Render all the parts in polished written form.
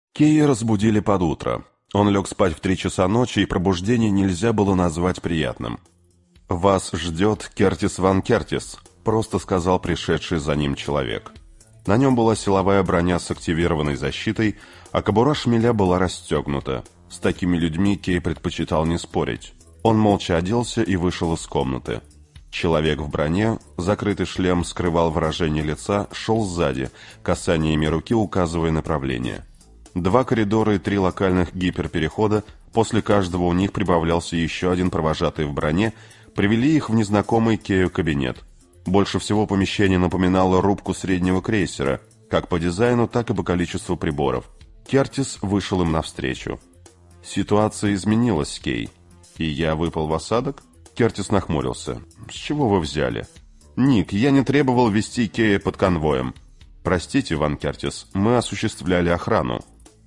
Кея разбудили под утро. Он лег спать в 3 часа ночи, и пробуждение нельзя было назвать приятным. «Вас ждет Кертис Ван Кертис», — просто сказал пришедший за ним человек. На нем была силовая броня с активированной защитой, а кобура шмеля была расстегнута. С такими людьми Кей предпочитал не спорить. Он молча оделся и вышел из комнаты. Человек в броне, закрытый шлем скрывал выражение лица, шел сзади, касаниями руки указывая направление. 2 коридора и 3 локальных гиперперехода, после каждого у них прибавлялся еще один провожатый в броне, привели их в незнакомый Кею кабинет. Больше всего помещение напоминало рубку среднего крейсера, как по дизайну, так и по количеству приборов. Кертис вышел им навстречу. «Ситуация изменилась, Кей. И я выпал в осадок?» Кертис нахмурился. «С чего вы взяли?» «Ник, я не требовал вести Кея под конвоем». «Простите, Ван Кертис, мы осуществляли охрану».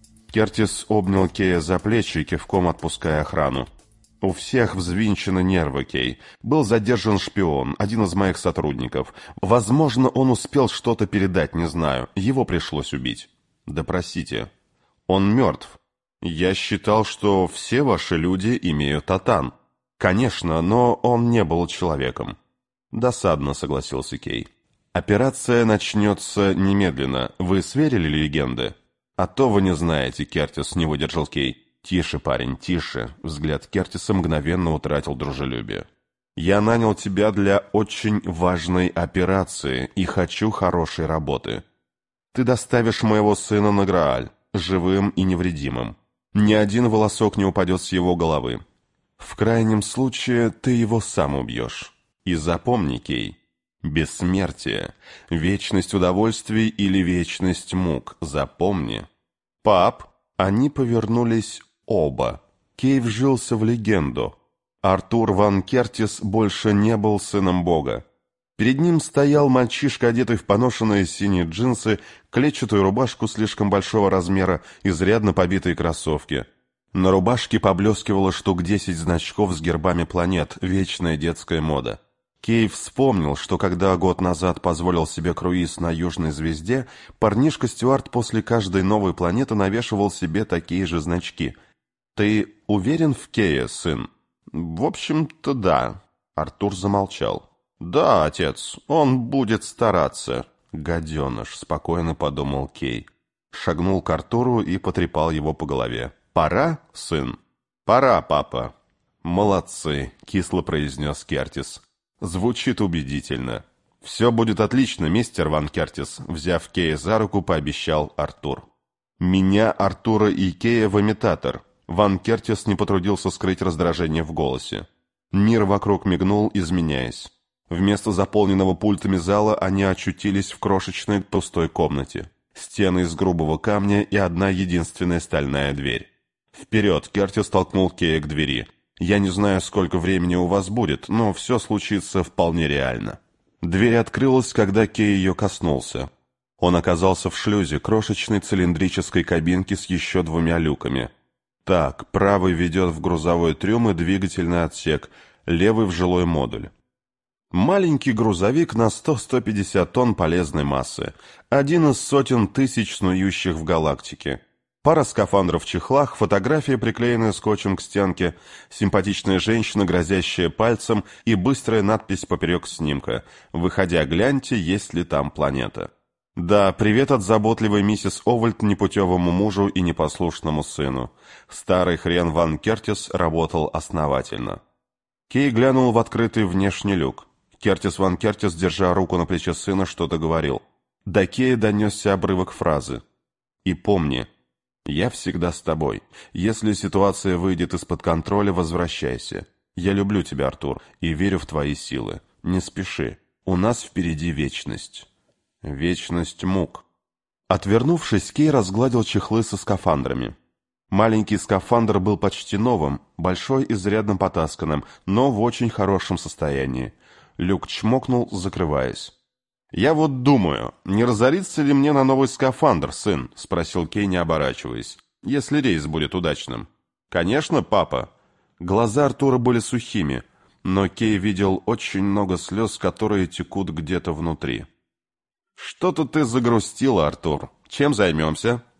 Кертис обнял Кея за плечи, кивком отпуская охрану. «У всех взвинчены нервы, Кей. Был задержан шпион, один из моих сотрудников. Возможно, он успел что-то передать, не знаю. Его пришлось убить». «Допросите». «Он мертв. Я считал, что все ваши люди имеют татан». «Конечно, но он не был человеком». «Досадно», — согласился Кей. «Операция начнется немедленно. Вы сверили легенды?» «А то вы не знаете, Кертис», — не выдержал Кей. «Тише, парень, тише». Взгляд Кертиса мгновенно утратил дружелюбие. «Я нанял тебя для очень важной операции и хочу хорошей работы. Ты доставишь моего сына на Грааль, живым и невредимым. Ни один волосок не упадет с его головы. В крайнем случае ты его сам убьешь. И запомни, Кей, бессмертие, вечность удовольствий или вечность мук, запомни». «Пап!» Они повернулись оба. Кей вжился в легенду. Артур Ван Кертис больше не был сыном Бога. Перед ним стоял мальчишка, одетый в поношенные синие джинсы, клетчатую рубашку слишком большого размера, изрядно побитые кроссовки. На рубашке поблескивало штук 10 значков с гербами планет, вечная детская мода. Кей вспомнил, что когда год назад позволил себе круиз на Южной звезде, парнишка Стюарт после каждой новой планеты навешивал себе такие же значки. «Ты уверен в Кея, сын?» «В общем-то, да». Артур замолчал. «Да, отец, он будет стараться». «Гаденыш», — спокойно подумал Кей. Шагнул к Артуру и потрепал его по голове. «Пора, сын?» «Пора, папа». «Молодцы», — кисло произнес Кертис. «Звучит убедительно». «Все будет отлично, мистер Ван Кертис», — взяв Кея за руку, пообещал Артур. «Меня, Артура и Кея в имитатор». Ван Кертис не потрудился скрыть раздражение в голосе. Мир вокруг мигнул, изменяясь. Вместо заполненного пультами зала они очутились в крошечной пустой комнате. Стены из грубого камня и одна единственная стальная дверь. «Вперед!» — Кертис толкнул Кея к двери. «Я не знаю, сколько времени у вас будет, но все случится вполне реально». Дверь открылась, когда Кей ее коснулся. Он оказался в шлюзе, крошечной цилиндрической кабинки с еще 2 люками. Так, правый ведет в грузовой трюм и двигательный отсек, левый в жилой модуль. Маленький грузовик на 100-150 тонн полезной массы, один из сотен тысяч снующих в галактике. Пара скафандров в чехлах, фотография, приклеенная скотчем к стенке, симпатичная женщина, грозящая пальцем, и быстрая надпись поперек снимка: «Выходя, гляньте, есть ли там планета». Да, привет от заботливой миссис Овальд непутевому мужу и непослушному сыну. Старый хрен Ван Кертис работал основательно. Кей глянул в открытый внешний люк. Кертис Ван Кертис, держа руку на плече сына, что-то говорил. До Кея донесся обрывок фразы. «И помни, я всегда с тобой. Если ситуация выйдет из-под контроля, возвращайся. Я люблю тебя, Артур, и верю в твои силы. Не спеши. У нас впереди вечность». Вечность мук. Отвернувшись, Кей разгладил чехлы со скафандрами. Маленький скафандр был почти новым, большой изрядно потасканным, но в очень хорошем состоянии. Люк чмокнул, закрываясь. «Я вот думаю, не разориться ли мне на новый скафандр, сын?» — спросил Кей, не оборачиваясь. «Если рейс будет удачным». «Конечно, папа». Глаза Артура были сухими, но Кей видел очень много слез, которые текут где-то внутри. «Что-то ты загрустила, Артур. Чем займемся?»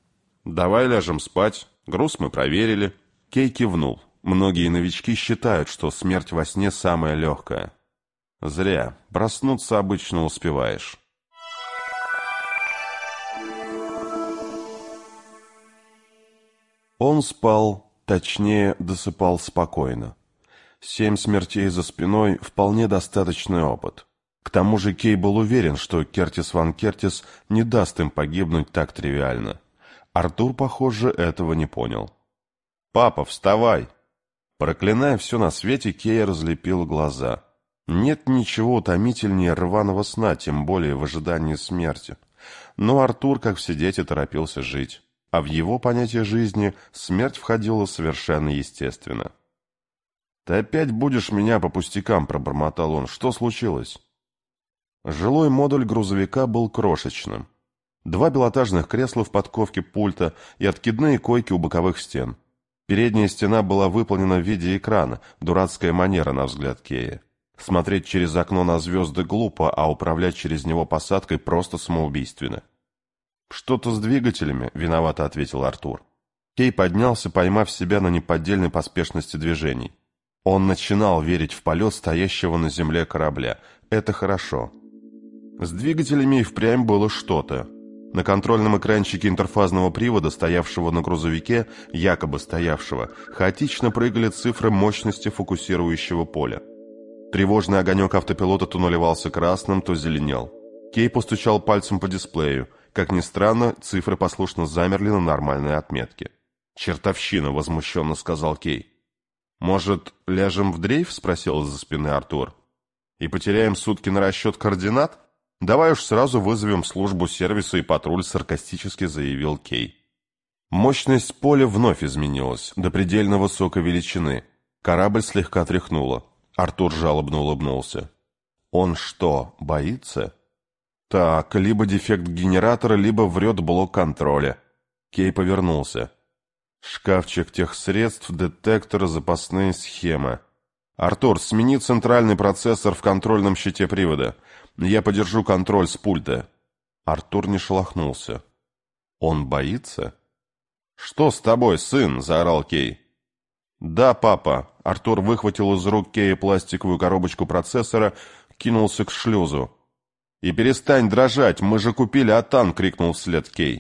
«Давай ляжем спать. Груз мы проверили». Кей кивнул. Многие новички считают, что смерть во сне самая легкая. Зря. Проснуться обычно успеваешь. Он спал, точнее, досыпал спокойно. 7 смертей за спиной – вполне достаточный опыт. К тому же Кей был уверен, что Кертис Ван Кертис не даст им погибнуть так тривиально. Артур, похоже, этого не понял. «Папа, вставай!» Проклиная все на свете, Кей разлепил глаза. Нет ничего утомительнее рваного сна, тем более в ожидании смерти. Но Артур, как все дети, торопился жить. А в его понятие жизни смерть входила совершенно естественно. «Ты опять будешь меня по пустякам», — пробормотал он. «Что случилось?» Жилой модуль грузовика был крошечным. 2 пилотажных кресла в подковке пульта и откидные койки у боковых стен. Передняя стена была выполнена в виде экрана, дурацкая манера, на взгляд Кея. Смотреть через окно на звезды глупо, а управлять через него посадкой просто самоубийственно. «Что-то с двигателями», — виновато ответил Артур. Кей поднялся, поймав себя на неподдельной поспешности движений. Он начинал верить в полет стоящего на земле корабля. Это хорошо. С двигателями и впрямь было что-то. На контрольном экранчике интерфазного привода, стоявшего на грузовике, якобы стоявшего, хаотично прыгали цифры мощности фокусирующего поля. Тревожный огонек автопилота то наливался красным, то зеленел. Кей постучал пальцем по дисплею. Как ни странно, цифры послушно замерли на нормальной отметке. «Чертовщина!» — возмущенно сказал Кей. «Может, ляжем в дрейф?» — спросил из-за спины Артур. «И потеряем сутки на расчет координат? Давай уж сразу вызовем службу сервиса и патруль», — саркастически заявил Кей. Мощность поля вновь изменилась, до предельно высокой величины. Корабль слегка тряхнуло. Артур жалобно улыбнулся. «Он что, боится?» «Так, либо дефект генератора, либо врет блок контроля». Кей повернулся. «Шкафчик техсредств, детектор, запасные схемы. Артур, смени центральный процессор в контрольном щите привода. Я подержу контроль с пульта». Артур не шелохнулся. «Он боится?» «Что с тобой, сын?» — заорал Кей. «Да, папа». Артур выхватил из рук Кея пластиковую коробочку процессора, кинулся к шлюзу. «И перестань дрожать, мы же купили Атан!» — крикнул вслед Кей.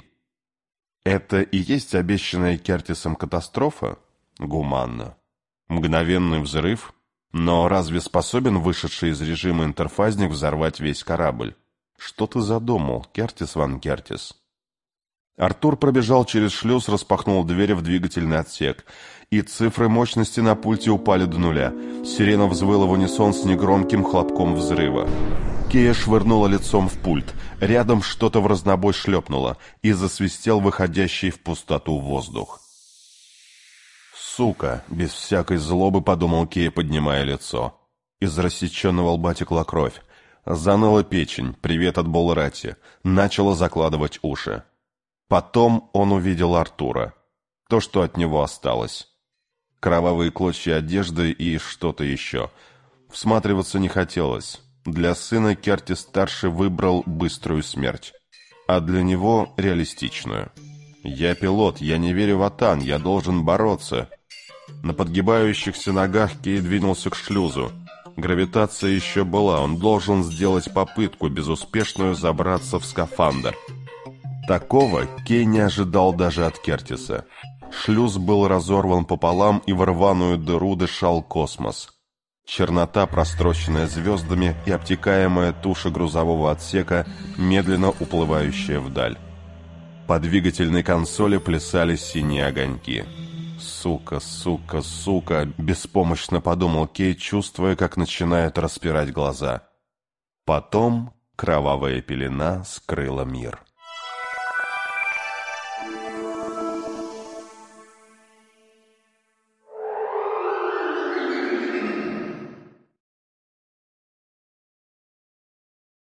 «Это и есть обещанная Кертисом катастрофа?» Гуманно. Мгновенный взрыв? Но разве способен вышедший из режима интерфазник взорвать весь корабль? Что ты задумал, Кертис Ван Кертис? Артур пробежал через шлюз, распахнул дверь в двигательный отсек, и цифры мощности на пульте упали до нуля. Сирена взвыла в унисон с негромким хлопком взрыва. Кея швырнула лицом в пульт. Рядом что-то в разнобой шлепнуло, и засвистел выходящий в пустоту воздух. «Сука!» — без всякой злобы подумал Кея, поднимая лицо. Из рассеченного лба текла кровь. Заныла печень, привет от Болрати. Начала закладывать уши. Потом он увидел Артура. То, что от него осталось. Кровавые клочья одежды и что-то еще. Всматриваться не хотелось. Для сына Кертис-старший выбрал быструю смерть. А для него реалистичную. «Я пилот, я не верю в Атан, я должен бороться». На подгибающихся ногах Кей двинулся к шлюзу. Гравитация еще была, он должен сделать попытку, безуспешную, забраться в скафандр. Такого Кей не ожидал даже от Кертиса. Шлюз был разорван пополам, и в рваную дыру дышал космос. Чернота, простроченная звездами, и обтекаемая туша грузового отсека, медленно уплывающая вдаль. По двигательной консоли плясали синие огоньки. «Сука, сука, сука!» — беспомощно подумал Кей, чувствуя, как начинает распирать глаза. Потом кровавая пелена скрыла мир.